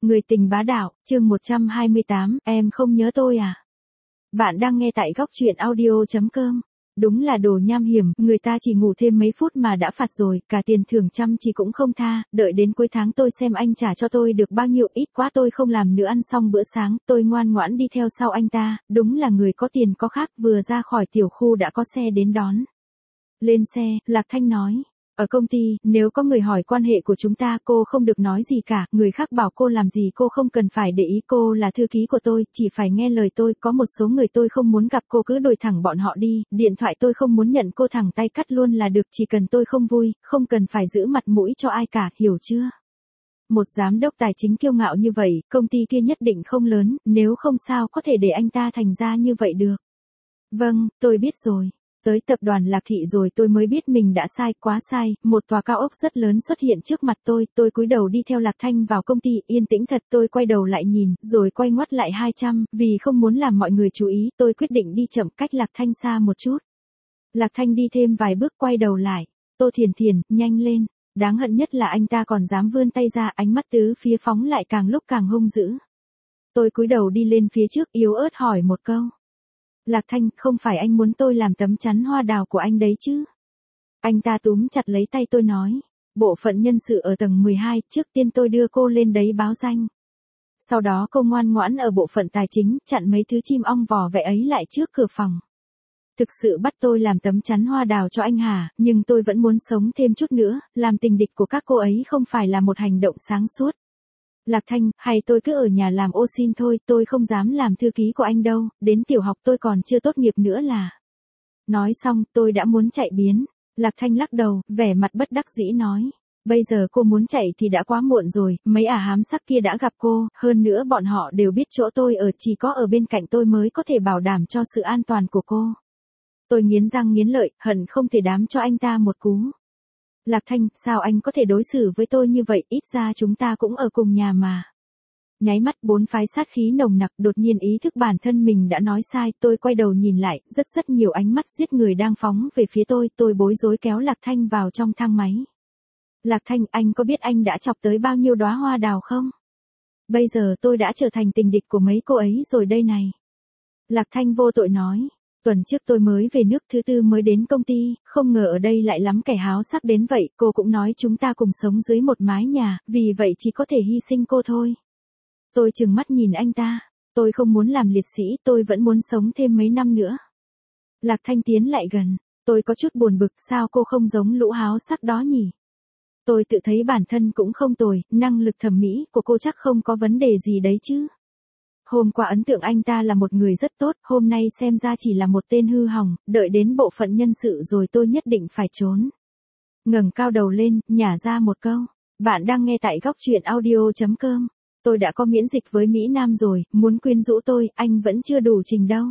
Người tình bá đạo, chương 128, em không nhớ tôi à? Bạn đang nghe tại góc truyện audio.com. Đúng là đồ nham hiểm, người ta chỉ ngủ thêm mấy phút mà đã phạt rồi, cả tiền thưởng chăm chỉ cũng không tha, đợi đến cuối tháng tôi xem anh trả cho tôi được bao nhiêu, ít quá tôi không làm nữa. Ăn xong bữa sáng, tôi ngoan ngoãn đi theo sau anh ta, đúng là người có tiền có khác. Vừa ra khỏi tiểu khu đã có xe đến đón. Lên xe, Lạc Thanh nói. Ở công ty, nếu có người hỏi quan hệ của chúng ta, cô không được nói gì cả, người khác bảo cô làm gì cô không cần phải để ý, cô là thư ký của tôi, chỉ phải nghe lời tôi. Có một số người tôi không muốn gặp, cô cứ đuổi thẳng bọn họ đi, điện thoại tôi không muốn nhận, cô thẳng tay cắt luôn là được, chỉ cần tôi không vui, không cần phải giữ mặt mũi cho ai cả, hiểu chưa? Một giám đốc tài chính kiêu ngạo như vậy, công ty kia nhất định không lớn, nếu không sao có thể để anh ta thành ra như vậy được. Vâng, tôi biết rồi. Tới tập đoàn Lạc Thị rồi tôi mới biết mình đã sai, quá sai. Một tòa cao ốc rất lớn xuất hiện trước mặt tôi cúi đầu đi theo Lạc Thanh vào công ty, yên tĩnh thật. Tôi quay đầu lại nhìn, rồi quay ngoắt lại 200, vì không muốn làm mọi người chú ý, tôi quyết định đi chậm, cách Lạc Thanh xa một chút. Lạc Thanh đi thêm vài bước quay đầu lại. Tô Thiền Thiền, nhanh lên. Đáng hận nhất là anh ta còn dám vươn tay ra, ánh mắt tứ phía phóng lại càng lúc càng hung dữ. Tôi cúi đầu đi lên phía trước, yếu ớt hỏi một câu. Lạc Thanh, không phải anh muốn tôi làm tấm chắn hoa đào của anh đấy chứ? Anh ta túm chặt lấy tay tôi nói. Bộ phận nhân sự ở tầng 12, trước tiên tôi đưa cô lên đấy báo danh. Sau đó cô ngoan ngoãn ở bộ phận tài chính, chặn mấy thứ chim ong vò vẽ ấy lại trước cửa phòng. Thực sự bắt tôi làm tấm chắn hoa đào cho anh hả? Nhưng tôi vẫn muốn sống thêm chút nữa, làm tình địch của các cô ấy không phải là một hành động sáng suốt. Lạc Thanh, hay tôi cứ ở nhà làm ô xin thôi, tôi không dám làm thư ký của anh đâu, đến tiểu học tôi còn chưa tốt nghiệp nữa là. Nói xong, tôi đã muốn chạy biến. Lạc Thanh lắc đầu, vẻ mặt bất đắc dĩ nói. Bây giờ cô muốn chạy thì đã quá muộn rồi, mấy ả hám sắc kia đã gặp cô, hơn nữa bọn họ đều biết chỗ tôi ở, chỉ có ở bên cạnh tôi mới có thể bảo đảm cho sự an toàn của cô. Tôi nghiến răng nghiến lợi, hận không thể đám cho anh ta một cú. Lạc Thanh, sao anh có thể đối xử với tôi như vậy, ít ra chúng ta cũng ở cùng nhà mà. Nháy mắt bốn phái sát khí nồng nặc, đột nhiên ý thức bản thân mình đã nói sai, tôi quay đầu nhìn lại, rất nhiều ánh mắt giết người đang phóng về phía tôi bối rối kéo Lạc Thanh vào trong thang máy. Lạc Thanh, anh có biết anh đã chọc tới bao nhiêu đóa hoa đào không? Bây giờ tôi đã trở thành tình địch của mấy cô ấy rồi đây này. Lạc Thanh vô tội nói. Tuần trước tôi mới về nước, thứ tư mới đến công ty, không ngờ ở đây lại lắm kẻ háo sắc đến vậy, cô cũng nói chúng ta cùng sống dưới một mái nhà, vì vậy chỉ có thể hy sinh cô thôi. Tôi trừng mắt nhìn anh ta, tôi không muốn làm liệt sĩ, tôi vẫn muốn sống thêm mấy năm nữa. Lạc Thanh tiến lại gần, tôi có chút buồn bực, sao cô không giống lũ háo sắc đó nhỉ? Tôi tự thấy bản thân cũng không tồi, năng lực thẩm mỹ của cô chắc không có vấn đề gì đấy chứ. Hôm qua ấn tượng anh ta là một người rất tốt, hôm nay xem ra chỉ là một tên hư hỏng, đợi đến bộ phận nhân sự rồi tôi nhất định phải trốn. Ngẩng cao đầu lên, nhả ra một câu. Bạn đang nghe tại góc truyện audio.com. Tôi đã có miễn dịch với Mỹ Nam rồi, muốn quyến rũ tôi, anh vẫn chưa đủ trình đâu.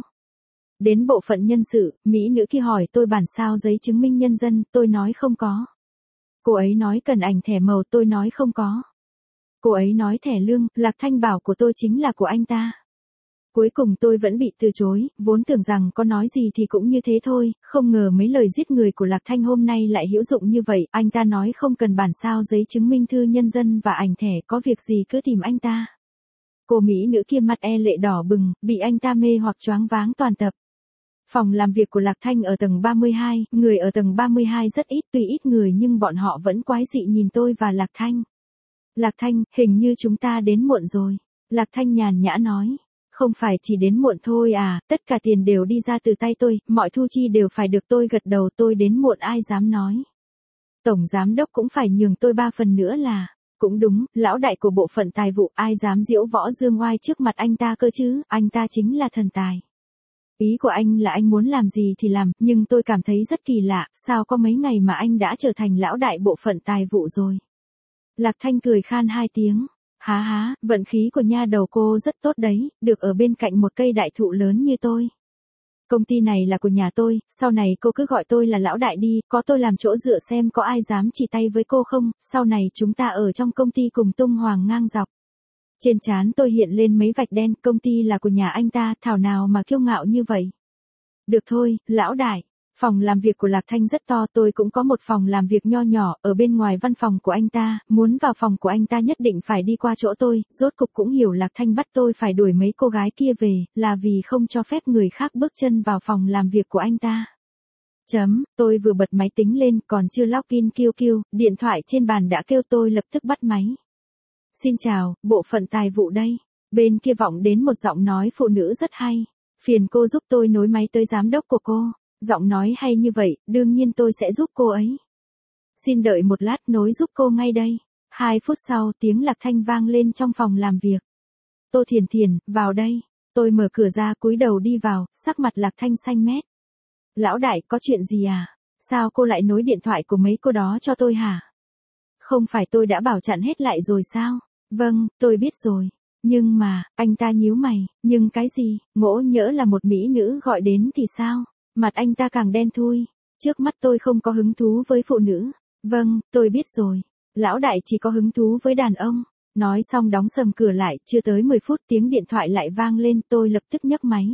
Đến bộ phận nhân sự, Mỹ nữ kia hỏi tôi bản sao giấy chứng minh nhân dân, tôi nói không có. Cô ấy nói cần ảnh thẻ màu, tôi nói không có. Cô ấy nói thẻ lương, Lạc Thanh bảo của tôi chính là của anh ta. Cuối cùng tôi vẫn bị từ chối, vốn tưởng rằng có nói gì thì cũng như thế thôi, không ngờ mấy lời giết người của Lạc Thanh hôm nay lại hữu dụng như vậy, anh ta nói không cần bản sao giấy chứng minh thư nhân dân và ảnh thẻ, có việc gì cứ tìm anh ta. Cô Mỹ nữ kia mặt lệ đỏ bừng, bị anh ta mê hoặc choáng váng toàn tập. Phòng làm việc của Lạc Thanh ở tầng 32, người ở tầng 32 rất ít, tuy ít người nhưng bọn họ vẫn quái dị nhìn tôi và Lạc Thanh. Lạc Thanh, hình như chúng ta đến muộn rồi. Lạc Thanh nhàn nhã nói. Không phải chỉ đến muộn thôi à, tất cả tiền đều đi ra từ tay tôi, mọi thu chi đều phải được. Tôi gật đầu, tôi đến muộn ai dám nói. Tổng giám đốc cũng phải nhường tôi 3 phần nữa là. Cũng đúng, lão đại của bộ phận tài vụ, ai dám diễu võ dương oai trước mặt anh ta cơ chứ, anh ta chính là thần tài. Ý của anh là anh muốn làm gì thì làm, nhưng tôi cảm thấy rất kỳ lạ, sao có mấy ngày mà anh đã trở thành lão đại bộ phận tài vụ rồi. Lạc Thanh cười khan 2 tiếng. Há, vận khí của nha đầu cô rất tốt đấy, được ở bên cạnh một cây đại thụ lớn như tôi. Công ty này là của nhà tôi, sau này cô cứ gọi tôi là lão đại đi, có tôi làm chỗ dựa xem có ai dám chỉ tay với cô không, sau này chúng ta ở trong công ty cùng tung hoàng ngang dọc. Trên trán tôi hiện lên mấy vạch đen, công ty là của nhà anh ta, thảo nào mà kiêu ngạo như vậy. Được thôi, lão đại. Phòng làm việc của Lạc Thanh rất to, tôi cũng có một phòng làm việc nho nhỏ ở bên ngoài văn phòng của anh ta, muốn vào phòng của anh ta nhất định phải đi qua chỗ tôi, rốt cục cũng hiểu Lạc Thanh bắt tôi phải đuổi mấy cô gái kia về, là vì không cho phép người khác bước chân vào phòng làm việc của anh ta. Tôi vừa bật máy tính lên, còn chưa login QQ, điện thoại trên bàn đã kêu, tôi lập tức bắt máy. Xin chào, bộ phận tài vụ đây. Bên kia vọng đến một giọng nói phụ nữ rất hay. Phiền cô giúp tôi nối máy tới giám đốc của cô. Giọng nói hay như vậy, đương nhiên tôi sẽ giúp cô ấy. Xin đợi một lát, nối giúp cô ngay đây. 2 phút sau, tiếng Lạc Thanh vang lên trong phòng làm việc. Tô Thiền Thiền, vào đây. Tôi mở cửa ra, cúi đầu đi vào, sắc mặt Lạc Thanh xanh mét. Lão đại, có chuyện gì à? Sao cô lại nối điện thoại của mấy cô đó cho tôi hả? Không phải tôi đã bảo chặn hết lại rồi sao? Vâng, tôi biết rồi. Nhưng mà, anh ta nhíu mày, nhưng cái gì, ngỗ nhỡ là một mỹ nữ gọi đến thì sao? Mặt anh ta càng đen thui. Trước mắt tôi không có hứng thú với phụ nữ. Vâng, tôi biết rồi. Lão đại chỉ có hứng thú với đàn ông. Nói xong đóng sầm cửa lại, chưa tới 10 phút tiếng điện thoại lại vang lên, tôi lập tức nhấc máy.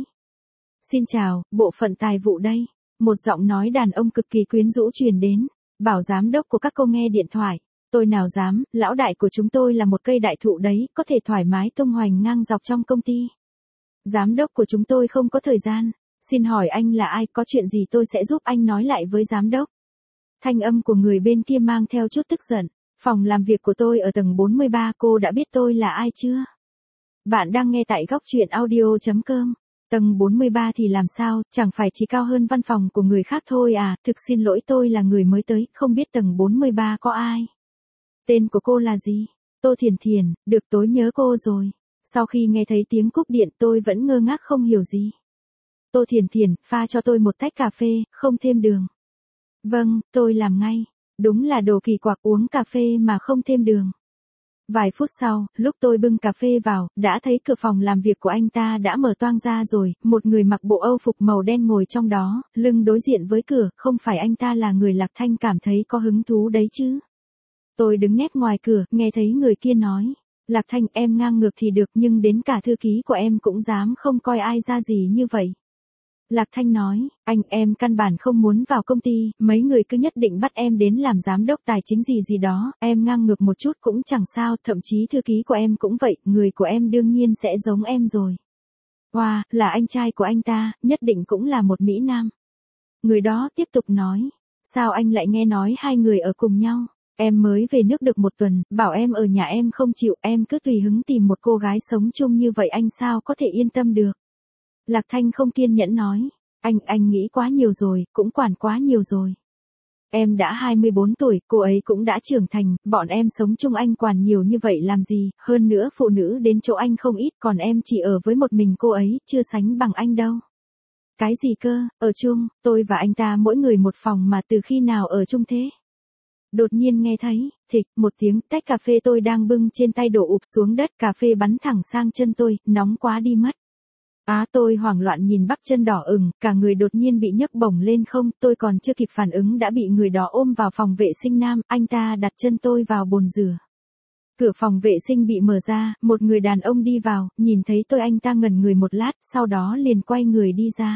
Xin chào, bộ phận tài vụ đây. Một giọng nói đàn ông cực kỳ quyến rũ truyền đến. Bảo giám đốc của các cô nghe điện thoại. Tôi nào dám, lão đại của chúng tôi là một cây đại thụ đấy, có thể thoải mái tung hoành ngang dọc trong công ty. Giám đốc của chúng tôi không có thời gian. Xin hỏi anh là ai, có chuyện gì tôi sẽ giúp anh nói lại với giám đốc. Thanh âm của người bên kia mang theo chút tức giận. Phòng làm việc của tôi ở tầng 43, cô đã biết tôi là ai chưa? Bạn đang nghe tại góc truyện audio.com. Tầng 43 thì làm sao, chẳng phải chỉ cao hơn văn phòng của người khác thôi à, thực xin lỗi tôi là người mới tới, không biết tầng 43 có ai. Tên của cô là gì? Tô Thiền Thiền, được tối nhớ cô rồi. Sau khi nghe thấy tiếng cúp điện tôi vẫn ngơ ngác không hiểu gì. Tô Thiền Thiền, pha cho tôi một tách cà phê, không thêm đường. Vâng, tôi làm ngay. Đúng là đồ kỳ quặc, uống cà phê mà không thêm đường. Vài phút sau, lúc tôi bưng cà phê vào, đã thấy cửa phòng làm việc của anh ta đã mở toang ra rồi, một người mặc bộ âu phục màu đen ngồi trong đó, lưng đối diện với cửa, không phải anh ta là người Lạc Thanh cảm thấy có hứng thú đấy chứ. Tôi đứng nép ngoài cửa, nghe thấy người kia nói. Lạc Thanh, em ngang ngược thì được nhưng đến cả thư ký của em cũng dám không coi ai ra gì như vậy. Lạc Thanh nói, anh em căn bản không muốn vào công ty, mấy người cứ nhất định bắt em đến làm giám đốc tài chính gì gì đó, em ngang ngược một chút cũng chẳng sao, thậm chí thư ký của em cũng vậy, người của em đương nhiên sẽ giống em rồi. Wow, là anh trai của anh ta, nhất định cũng là một Mỹ Nam. Người đó tiếp tục nói, sao anh lại nghe nói hai người ở cùng nhau? Em mới về nước được 1 tuần, bảo em ở nhà em không chịu, em cứ tùy hứng tìm một cô gái sống chung như vậy anh sao có thể yên tâm được. Lạc Thanh không kiên nhẫn nói, anh nghĩ quá nhiều rồi, cũng quản quá nhiều rồi. Em đã 24 tuổi, cô ấy cũng đã trưởng thành, bọn em sống chung anh quản nhiều như vậy làm gì, hơn nữa phụ nữ đến chỗ anh không ít, còn em chỉ ở với một mình cô ấy, chưa sánh bằng anh đâu. Cái gì cơ, ở chung, tôi và anh ta mỗi người một phòng mà từ khi nào ở chung thế? Đột nhiên nghe thấy, thịch, một tiếng, tách cà phê tôi đang bưng trên tay đổ ụp xuống đất, cà phê bắn thẳng sang chân tôi, nóng quá đi mất. Tôi hoảng loạn nhìn bắp chân đỏ ửng, cả người đột nhiên bị nhấc bổng lên không, tôi còn chưa kịp phản ứng đã bị người đó ôm vào phòng vệ sinh nam, anh ta đặt chân tôi vào bồn rửa. Cửa phòng vệ sinh bị mở ra, một người đàn ông đi vào, nhìn thấy tôi anh ta ngẩn người một lát, sau đó liền quay người đi ra.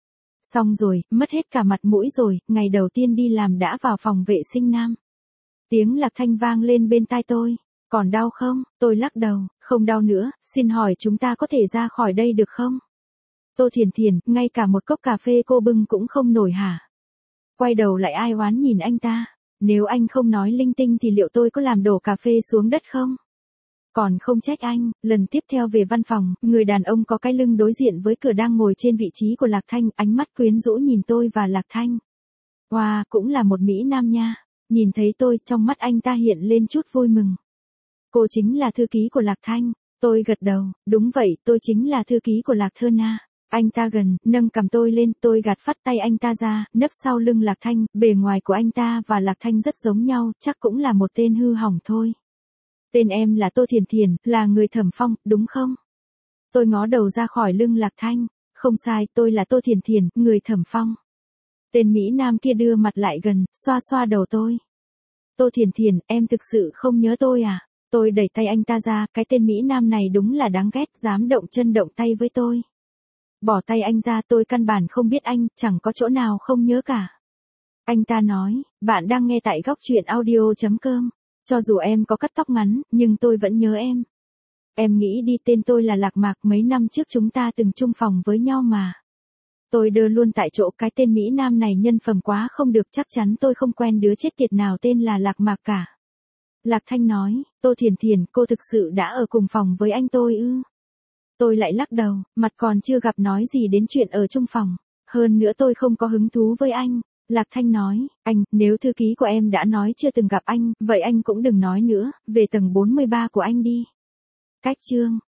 Xong rồi, mất hết cả mặt mũi rồi, ngày đầu tiên đi làm đã vào phòng vệ sinh nam. Tiếng Lạc Thanh vang lên bên tai tôi. Còn đau không? Tôi lắc đầu, không đau nữa, xin hỏi chúng ta có thể ra khỏi đây được không? Tô Thiền Thiền, ngay cả một cốc cà phê cô bưng cũng không nổi hả? Quay đầu lại ai oán nhìn anh ta. Nếu anh không nói linh tinh thì liệu tôi có làm đổ cà phê xuống đất không? Còn không trách anh, lần tiếp theo về văn phòng, người đàn ông có cái lưng đối diện với cửa đang ngồi trên vị trí của Lạc Thanh, ánh mắt quyến rũ nhìn tôi và Lạc Thanh. Wow, cũng là một Mỹ Nam nha. Nhìn thấy tôi, trong mắt anh ta hiện lên chút vui mừng. Cô chính là thư ký của Lạc Thanh. Tôi gật đầu, đúng vậy, tôi chính là thư ký của Lạc Thơ Na. Anh ta gần, nâng cầm tôi lên, tôi gạt phắt tay anh ta ra, nấp sau lưng Lạc Thanh, bề ngoài của anh ta và Lạc Thanh rất giống nhau, chắc cũng là một tên hư hỏng thôi. Tên em là Tô Thiền Thiền, là người Thẩm Phong, đúng không? Tôi ngó đầu ra khỏi lưng Lạc Thanh, không sai, tôi là Tô Thiền Thiền, người Thẩm Phong. Tên Mỹ Nam kia đưa mặt lại gần, xoa xoa đầu tôi. Tô Thiền Thiền, em thực sự không nhớ tôi à? Tôi đẩy tay anh ta ra, cái tên Mỹ Nam này đúng là đáng ghét, dám động chân động tay với tôi. Bỏ tay anh ra, tôi căn bản không biết anh, chẳng có chỗ nào không nhớ cả. Anh ta nói, bạn đang nghe tại góc truyện audio.com. Cho dù em có cắt tóc ngắn, nhưng tôi vẫn nhớ em. Em nghĩ đi, tên tôi là Lạc Mạc, mấy năm trước chúng ta từng chung phòng với nhau mà. Tôi đơ luôn tại chỗ, cái tên Mỹ Nam này nhân phẩm quá không được, chắc chắn tôi không quen đứa chết tiệt nào tên là Lạc Mạc cả. Lạc Thanh nói, Tô Thiền Thiền, cô thực sự đã ở cùng phòng với anh tôi ư? Tôi lại lắc đầu, mặt còn chưa gặp nói gì đến chuyện ở chung phòng. Hơn nữa tôi không có hứng thú với anh. Lạc Thanh nói, anh, nếu thư ký của em đã nói chưa từng gặp anh, vậy anh cũng đừng nói nữa, về tầng 43 của anh đi. Cách chương